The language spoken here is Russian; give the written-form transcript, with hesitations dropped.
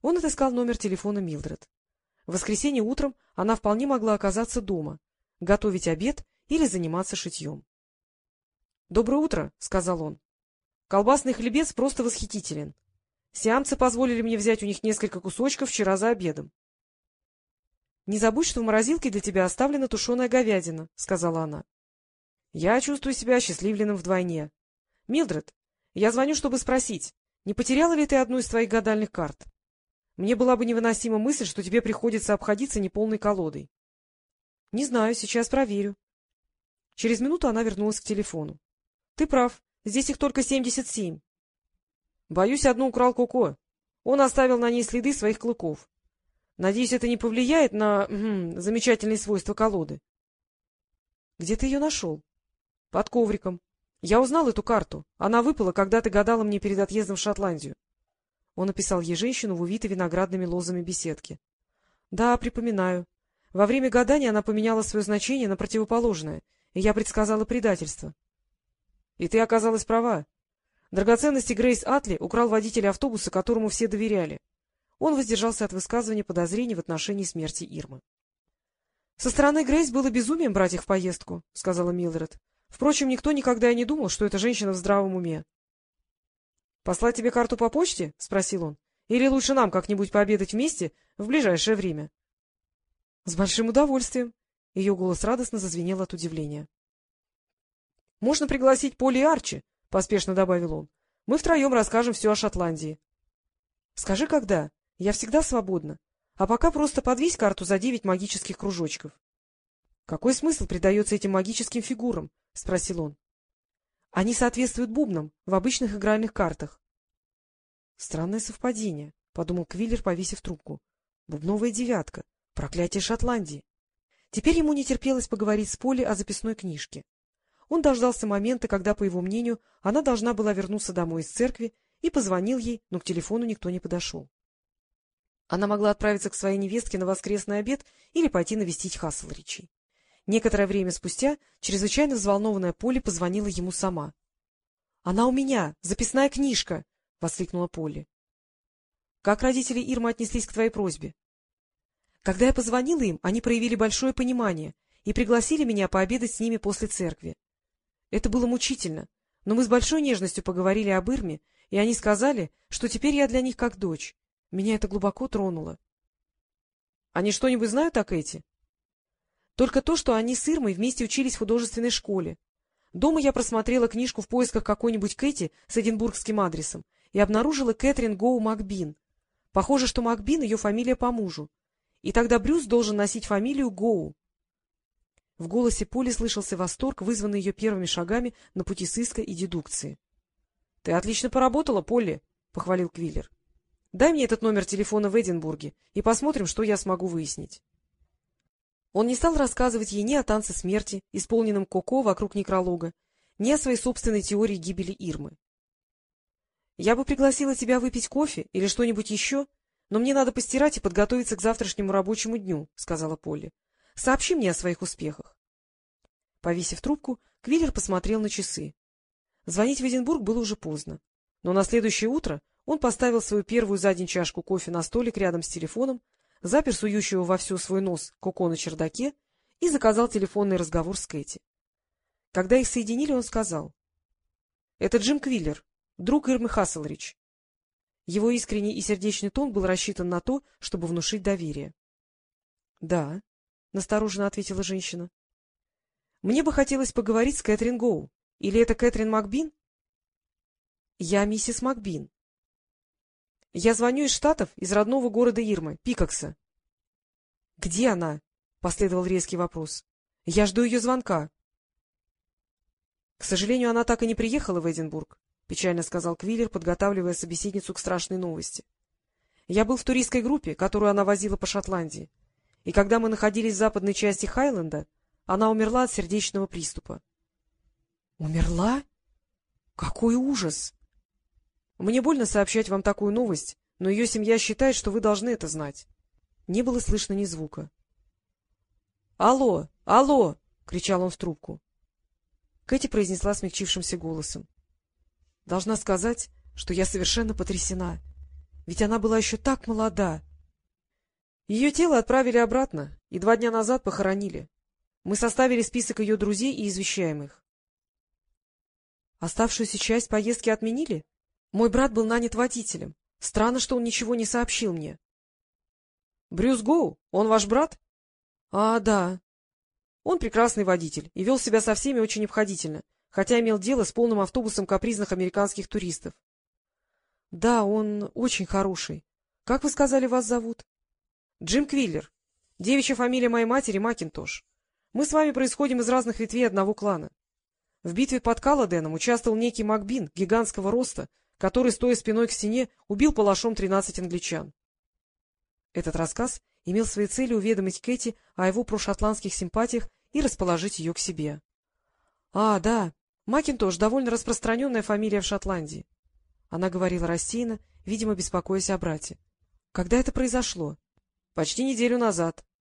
Он отыскал номер телефона Милдред. В воскресенье утром она вполне могла оказаться дома, готовить обед или заниматься шитьем. — Доброе утро, — сказал он. — Колбасный хлебец просто восхитителен. Сиамцы позволили мне взять у них несколько кусочков вчера за обедом. — Не забудь, что в морозилке для тебя оставлена тушеная говядина, — сказала она. — Я чувствую себя осчастливленным вдвойне. — Милдред, я звоню, чтобы спросить, не потеряла ли ты одну из твоих гадальных карт? Мне была бы невыносима мысль, что тебе приходится обходиться неполной колодой. — Не знаю, сейчас проверю. Через минуту она вернулась к телефону. — Ты прав, здесь их только 77. — Боюсь, одну украл Коко. Он оставил на ней следы своих клыков. Надеюсь, это не повлияет на замечательные свойства колоды. — Где ты ее нашел? — Под ковриком. Я узнал эту карту. Она выпала, когда ты гадала мне перед отъездом в Шотландию. Он описал ей женщину в увитой виноградными лозами беседке. — Да, припоминаю. Во время гадания она поменяла свое значение на противоположное, и я предсказала предательство. — И ты оказалась права. Драгоценности Грейс Атли украл водитель автобуса, которому все доверяли. Он воздержался от высказывания подозрений в отношении смерти Ирмы. — Со стороны Грейс было безумием брать их в поездку, — сказала Милдред. Впрочем, никто никогда и не думал, что эта женщина в здравом уме. — Послать тебе карту по почте? — спросил он. — Или лучше нам как-нибудь пообедать вместе в ближайшее время? — С большим удовольствием. Ее голос радостно зазвенел от удивления. — Можно пригласить Полли и Арчи, — поспешно добавил он. — Мы втроем расскажем все о Шотландии. — Скажи, когда? Я всегда свободна. А пока просто подвесь карту за 9 магических кружочков. — Какой смысл придается этим магическим фигурам? — спросил он. — Они соответствуют бубнам в обычных игральных картах. — Странное совпадение, — подумал Квиллер, повесив трубку. — Бубновая девятка. Проклятие Шотландии. Теперь ему не терпелось поговорить с Полли о записной книжке. Он дождался момента, когда, по его мнению, она должна была вернуться домой из церкви, и позвонил ей, но к телефону никто не подошел. Она могла отправиться к своей невестке на воскресный обед или пойти навестить Хасселричей. Некоторое время спустя чрезвычайно взволнованная Полли позвонила ему сама. — Она у меня! Записная книжка! — воскликнула Полли. — Как родители Ирмы отнеслись к твоей просьбе? — Когда я позвонила им, они проявили большое понимание и пригласили меня пообедать с ними после церкви. Это было мучительно, но мы с большой нежностью поговорили об Ирме, и они сказали, что теперь я для них как дочь. Меня это глубоко тронуло. — Они что-нибудь знают о Кэти? — Только то, что они с Ирмой вместе учились в художественной школе. Дома я просмотрела книжку в поисках какой-нибудь Кэти с эдинбургским адресом и обнаружила Кэтрин Гоу Макбин. Похоже, что Макбин — ее фамилия по мужу. И тогда Брюс должен носить фамилию Гоу. В голосе Полли слышался восторг, вызванный ее первыми шагами на пути сыска и дедукции. — Ты отлично поработала, Полли, — похвалил Квиллер. — Дай мне этот номер телефона в Эдинбурге и посмотрим, что я смогу выяснить. Он не стал рассказывать ей ни о танце смерти, исполненном Коко вокруг некролога, ни о своей собственной теории гибели Ирмы. — Я бы пригласила тебя выпить кофе или что-нибудь еще, но мне надо постирать и подготовиться к завтрашнему рабочему дню, — сказала Полли. — Сообщи мне о своих успехах. Повесив трубку, Квиллер посмотрел на часы. Звонить в Эдинбург было уже поздно, но на следующее утро он поставил свою первую за день чашку кофе на столик рядом с телефоном, запер сующего вовсю свой нос Коко на чердаке и заказал телефонный разговор с Кэти. Когда их соединили, он сказал: — Это Джим Квиллер, друг Ирмы Хасселрич. Его искренний и сердечный тон был рассчитан на то, чтобы внушить доверие. — Да, — настороженно ответила женщина. — Мне бы хотелось поговорить с Кэтрин Гоу. Или это Кэтрин Макбин? — Я миссис Макбин. — Я звоню из Штатов, из родного города Ирмы, Пикокса. — Где она? — последовал резкий вопрос. — Я жду ее звонка. — К сожалению, она так и не приехала в Эдинбург, — печально сказал Квиллер, подготавливая собеседницу к страшной новости. — Я был в туристской группе, которую она возила по Шотландии, и когда мы находились в западной части Хайленда, она умерла от сердечного приступа. — Умерла? Какой ужас! Мне больно сообщать вам такую новость, но ее семья считает, что вы должны это знать. Не было слышно ни звука. — Алло! Алло! — кричал он в трубку. Кэти произнесла смягчившимся голосом: — Должна сказать, что я совершенно потрясена. Ведь она была еще так молода. Ее тело отправили обратно и 2 дня назад похоронили. Мы составили список ее друзей и извещаем их. Оставшуюся часть поездки отменили? Мой брат был нанят водителем. Странно, что он ничего не сообщил мне. — Брюс Гоу? Он ваш брат? — А, да. Он прекрасный водитель и вел себя со всеми очень обходительно, хотя имел дело с полным автобусом капризных американских туристов. — Да, он очень хороший. Как вы сказали, вас зовут? — Джим Квиллер. Девичья фамилия моей матери Макинтош. Мы с вами происходим из разных ветвей одного клана. В битве под Калладеном участвовал некий Макбин, гигантского роста, который, стоя спиной к стене, убил палашом 13 англичан. Этот рассказ имел своей целью уведомить Кэти о его прошотландских симпатиях и расположить ее к себе. — А, да, Макинтош — довольно распространенная фамилия в Шотландии. Она говорила рассеянно, видимо, беспокоясь о брате. — Когда это произошло? — Почти неделю назад.